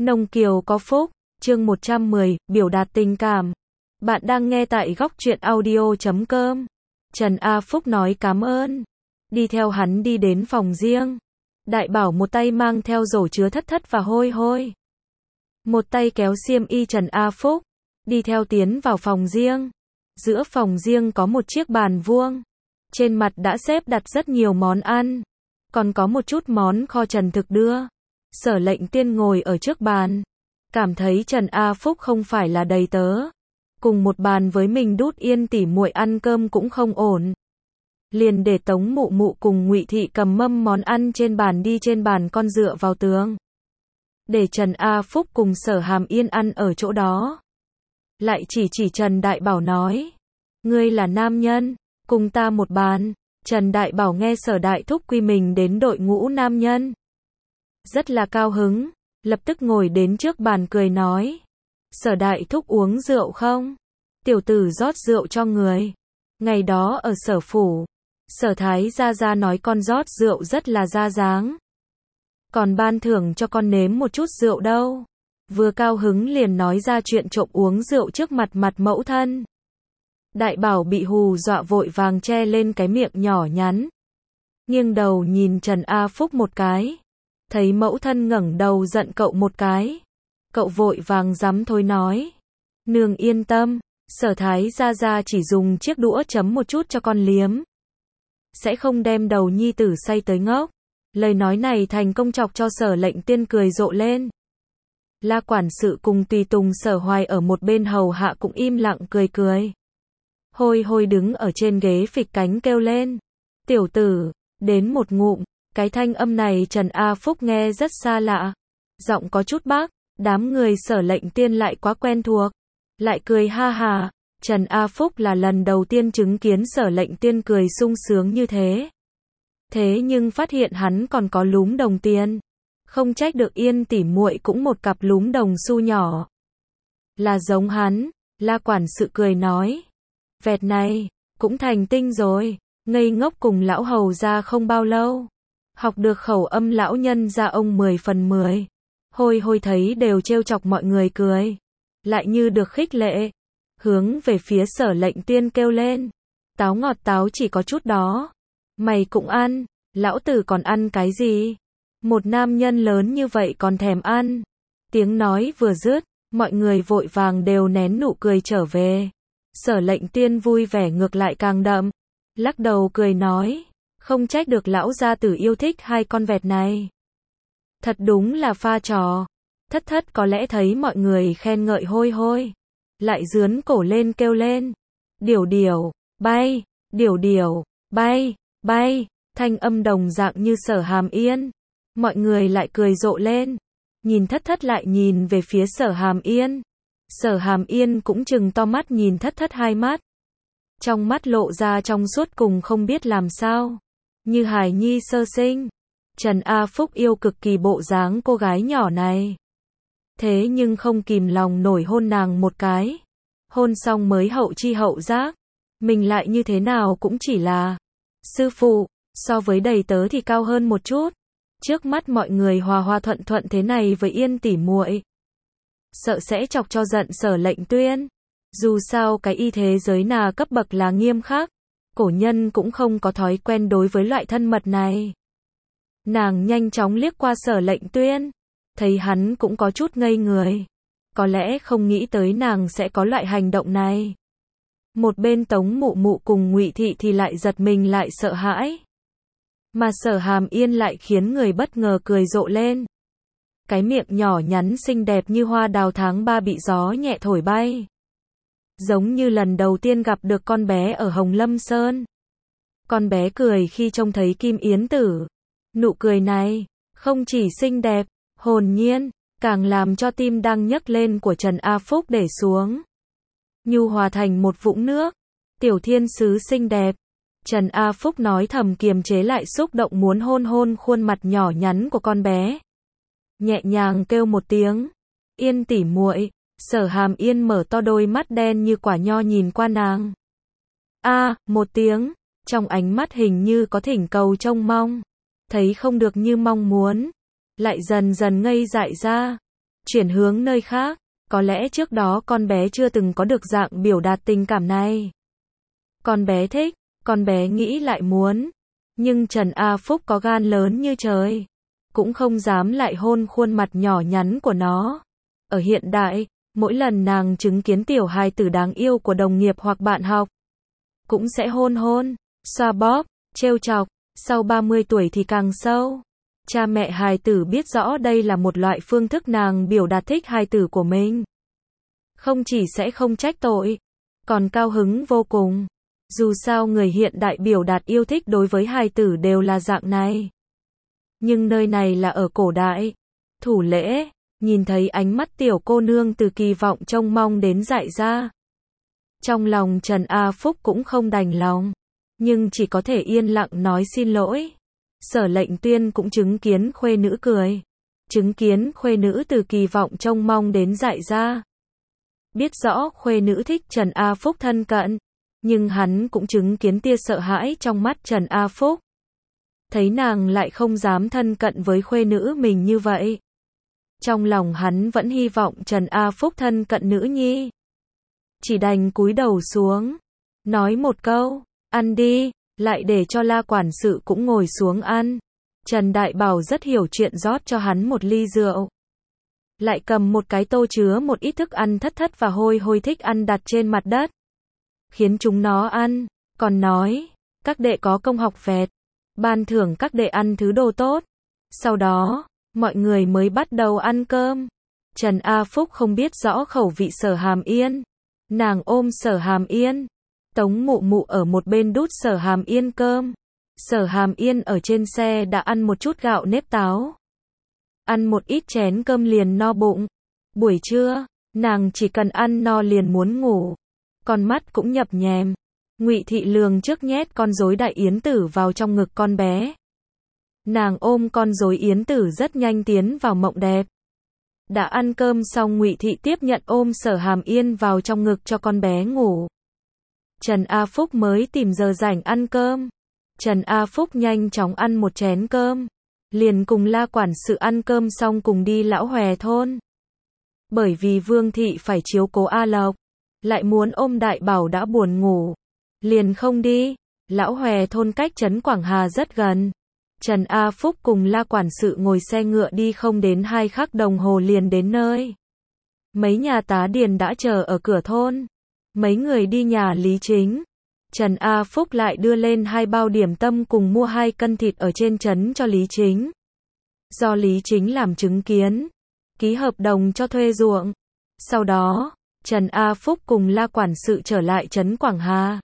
Nông Kiều có phúc, chương 110, biểu đạt tình cảm. Bạn đang nghe tại góc truyện audio.com. Trần A Phúc nói cảm ơn. Đi theo hắn đi đến phòng riêng. Đại Bảo một tay mang theo rổ chứa thất thất và hôi hôi. Một tay kéo xiêm y Trần A Phúc. Đi theo tiến vào phòng riêng. Giữa phòng riêng có một chiếc bàn vuông. Trên mặt đã xếp đặt rất nhiều món ăn. Còn có một chút món kho Trần thực đưa. Sở Lệnh Tiên ngồi ở trước bàn. Cảm thấy Trần A Phúc không phải là đầy tớ. Cùng một bàn với mình đút Yên tỉ muội ăn cơm cũng không ổn. Liền để Tống Mụ Mụ cùng Ngụy Thị cầm mâm món ăn trên bàn đi trên bàn con dựa vào tường. Để Trần A Phúc cùng Sở Hàm Yên ăn ở chỗ đó. Lại chỉ Trần Đại Bảo nói. Ngươi là nam nhân, cùng ta một bàn. Trần Đại Bảo nghe Sở Đại Thúc quy mình đến đội ngũ nam nhân. Rất là cao hứng, lập tức ngồi đến trước bàn cười nói. Sở Đại Thúc uống rượu không? Tiểu tử rót rượu cho người. Ngày đó ở Sở Phủ, Sở Thái Gia nói con rót rượu rất là ra dáng. Còn ban thưởng cho con nếm một chút rượu đâu. Vừa cao hứng liền nói ra chuyện trộm uống rượu trước mặt mẫu thân. Đại Bảo bị hù dọa vội vàng che lên cái miệng nhỏ nhắn. Nghiêng đầu nhìn Trần A Phúc một cái. Thấy mẫu thân ngẩng đầu giận cậu một cái. Cậu vội vàng dám thôi nói. Nương yên tâm, Sở Thái Gia chỉ dùng chiếc đũa chấm một chút cho con liếm. Sẽ không đem đầu nhi tử say tới ngốc. Lời nói này thành công chọc cho Sở Lệnh Tiên cười rộ lên. La quản sự cùng tùy tùng Sở Hoài ở một bên hầu hạ cũng im lặng cười. Hôi hôi đứng ở trên ghế phịch cánh kêu lên. Tiểu tử, đến một ngụm. Cái thanh âm này Trần A Phúc nghe rất xa lạ. Giọng có chút bác, đám người Sở Lệnh Tiên lại quá quen thuộc. Lại cười ha hà. Trần A Phúc là lần đầu tiên chứng kiến Sở Lệnh Tiên cười sung sướng như thế. Thế nhưng phát hiện hắn còn có lúm đồng tiền. Không trách được Yên tỉ muội cũng một cặp lúm đồng xu nhỏ. Là giống hắn, La quản sự cười nói. Vẹt này, cũng thành tinh rồi, ngây ngốc cùng lão hầu ra không bao lâu. Học được khẩu âm lão nhân ra ông 10 phần 10. Hôi hôi thấy đều trêu chọc mọi người cười. Lại như được khích lệ. Hướng về phía Sở Lệnh Tiên kêu lên. Táo ngọt táo chỉ có chút đó. Mày cũng ăn, lão tử còn ăn cái gì? Một nam nhân lớn như vậy còn thèm ăn. Tiếng nói vừa dứt, mọi người vội vàng đều nén nụ cười trở về. Sở Lệnh Tiên vui vẻ ngược lại càng đậm. Lắc đầu cười nói. Không trách được lão gia tử yêu thích hai con vẹt này. Thật đúng là pha trò. Thất thất có lẽ thấy mọi người khen ngợi hôi hôi. Lại dướn cổ lên kêu lên. Điểu điểu, bay, điểu điểu, bay, bay. Thanh âm đồng dạng như Sở Hàm Yên. Mọi người lại cười rộ lên. Nhìn thất thất lại nhìn về phía Sở Hàm Yên. Sở Hàm Yên cũng trừng to mắt nhìn thất thất hai mắt. Trong mắt lộ ra trong suốt cùng không biết làm sao. Như hài nhi sơ sinh. Trần A Phúc yêu cực kỳ bộ dáng cô gái nhỏ này. Thế nhưng không kìm lòng nổi hôn nàng một cái. Hôn xong mới hậu chi hậu giác. Mình lại như thế nào cũng chỉ là sư phụ, so với đầy tớ thì cao hơn một chút. Trước mắt mọi người hòa thuận thế này với Yên tỉ muội. Sợ sẽ chọc cho giận Sở Lệnh Tuyên. Dù sao cái y thế giới nà cấp bậc là nghiêm khắc. Cổ nhân cũng không có thói quen đối với loại thân mật này. Nàng nhanh chóng liếc qua Sở Lệnh Tuyên. Thấy hắn cũng có chút ngây người. Có lẽ không nghĩ tới nàng sẽ có loại hành động này. Một bên Tống Mụ Mụ cùng Ngụy Thị thì lại giật mình lại sợ hãi. Mà Sở Hàm Yên lại khiến người bất ngờ cười rộ lên. Cái miệng nhỏ nhắn xinh đẹp như hoa đào tháng 3 bị gió nhẹ thổi bay. Giống như lần đầu tiên gặp được con bé ở Hồng Lâm Sơn. Con bé cười khi trông thấy Kim Yến Tử. Nụ cười này, không chỉ xinh đẹp, hồn nhiên, càng làm cho tim đang nhấc lên của Trần A Phúc để xuống. Nhu hòa thành một vũng nước. Tiểu thiên sứ xinh đẹp. Trần A Phúc nói thầm kiềm chế lại xúc động muốn hôn khuôn mặt nhỏ nhắn của con bé. Nhẹ nhàng kêu một tiếng. Yên tỉ muội. Sở Hàm Yên mở to đôi mắt đen như quả nho nhìn qua nàng. Một tiếng. Trong ánh mắt hình như có thỉnh cầu trông mong. Thấy không được như mong muốn. Lại dần dần ngây dại ra. chuyển hướng nơi khác. Có lẽ trước đó con bé chưa từng có được dạng biểu đạt tình cảm này. Con bé thích, con bé nghĩ lại muốn. Nhưng Trần A Phúc có gan lớn như trời. Cũng không dám lại hôn khuôn mặt nhỏ nhắn của nó. Ở hiện đại, mỗi lần nàng chứng kiến tiểu hài tử đáng yêu của đồng nghiệp hoặc bạn học, cũng sẽ hôn, xoa bóp, trêu chọc. Sau 30 tuổi thì càng sâu. Cha mẹ hài tử biết rõ đây là một loại phương thức nàng biểu đạt thích hài tử của mình. Không chỉ sẽ không trách tội, còn cao hứng vô cùng. Dù sao người hiện đại biểu đạt yêu thích đối với hài tử đều là dạng này. Nhưng nơi này là ở cổ đại. Thủ lễ, nhìn thấy ánh mắt tiểu cô nương từ kỳ vọng trông mong đến dại ra. Trong lòng Trần A Phúc cũng không đành lòng, nhưng chỉ có thể yên lặng nói xin lỗi. Sở Lệnh Tuyên cũng chứng kiến khuê nữ cười. Chứng kiến khuê nữ từ kỳ vọng trông mong đến dại ra. Biết rõ khuê nữ thích Trần A Phúc thân cận, nhưng hắn cũng chứng kiến tia sợ hãi trong mắt Trần A Phúc. Thấy nàng lại không dám thân cận với khuê nữ mình như vậy. Trong lòng hắn vẫn hy vọng Trần A Phúc thân cận nữ nhi. Chỉ đành cúi đầu xuống, nói một câu, ăn đi, lại để cho La quản sự cũng ngồi xuống ăn. Trần Đại Bảo rất hiểu chuyện rót cho hắn một ly rượu. Lại cầm một cái tô chứa một ít thức ăn thất thất và hôi hôi thích ăn đặt trên mặt đất. Khiến chúng nó ăn, còn nói, các đệ có công học vẹt, ban thưởng các đệ ăn thứ đồ tốt. Sau đó, mọi người mới bắt đầu ăn cơm. Trần A Phúc không biết rõ khẩu vị Sở Hàm Yên. Nàng ôm Sở Hàm Yên. Tống Mụ Mụ ở một bên đút Sở Hàm Yên cơm. Sở Hàm Yên ở trên xe đã ăn một chút gạo nếp táo. Ăn một ít chén cơm liền no bụng. Buổi trưa, nàng chỉ cần ăn no liền muốn ngủ. Con mắt cũng nhập nhèm. Ngụy Thị lường trước nhét con rối đại yến tử vào trong ngực con bé. Nàng ôm con rối yến tử rất nhanh tiến vào mộng đẹp. Đã ăn cơm xong Ngụy Thị tiếp nhận ôm Sở Hàm Yên vào trong ngực cho con bé ngủ. Trần A Phúc mới tìm giờ rảnh ăn cơm. Trần A Phúc nhanh chóng ăn một chén cơm. Liền cùng La quản sự ăn cơm xong cùng đi Lão Hòe thôn. Bởi vì Vương Thị phải chiếu cố A Lộc, lại muốn ôm Đại Bảo đã buồn ngủ, liền không đi. Lão Hòe thôn cách trấn Quảng Hà rất gần. Trần A Phúc cùng La quản sự ngồi xe ngựa đi không đến 2 khắc đồng hồ liền đến nơi. Mấy nhà tá điền đã chờ ở cửa thôn. Mấy người đi nhà Lý Chính. Trần A Phúc lại đưa lên 2 bao điểm tâm cùng mua 2 cân thịt ở trên trấn cho Lý Chính. Do Lý Chính làm chứng kiến, ký hợp đồng cho thuê ruộng. Sau đó, Trần A Phúc cùng La quản sự trở lại trấn Quảng Hà.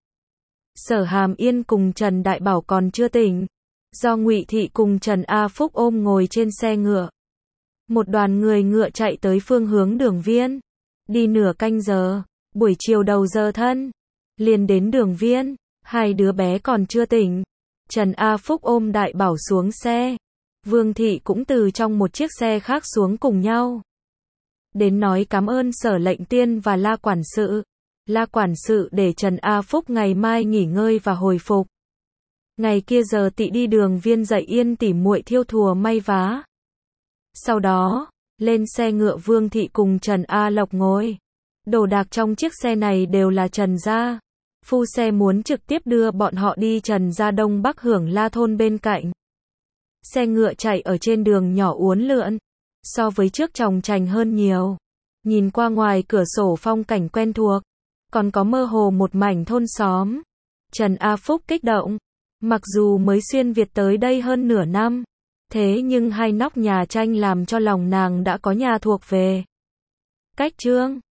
Sở Hàm Yên cùng Trần Đại Bảo còn chưa tỉnh. Do Ngụy Thị cùng Trần A Phúc ôm ngồi trên xe ngựa. Một đoàn người ngựa chạy tới phương hướng Đường Viên. Đi nửa canh giờ, buổi chiều đầu giờ thân. Liền đến Đường Viên, 2 đứa bé còn chưa tỉnh. Trần A Phúc ôm Đại Bảo xuống xe. Vương Thị cũng từ trong một chiếc xe khác xuống cùng nhau. Đến nói cảm ơn Sở Lệnh Tuyên và La quản sự. La quản sự để Trần A Phúc ngày mai nghỉ ngơi và hồi phục. Ngày kia giờ Tị đi Đường Viên dạy Yên tỉ muội thiêu thùa may vá. Sau đó, lên xe ngựa Vương Thị cùng Trần A Lộc ngồi. Đồ đạc trong chiếc xe này đều là Trần gia. Phu xe muốn trực tiếp đưa bọn họ đi Trần gia Đông Bắc Hưởng La thôn bên cạnh. Xe ngựa chạy ở trên đường nhỏ uốn lượn. So với trước tròng trành hơn nhiều. Nhìn qua ngoài cửa sổ phong cảnh quen thuộc. Còn có mơ hồ một mảnh thôn xóm. Trần A Phúc kích động. Mặc dù mới xuyên Việt tới đây hơn nửa năm. Thế nhưng 2 nóc nhà tranh làm cho lòng nàng đã có nhà thuộc về. Cách chương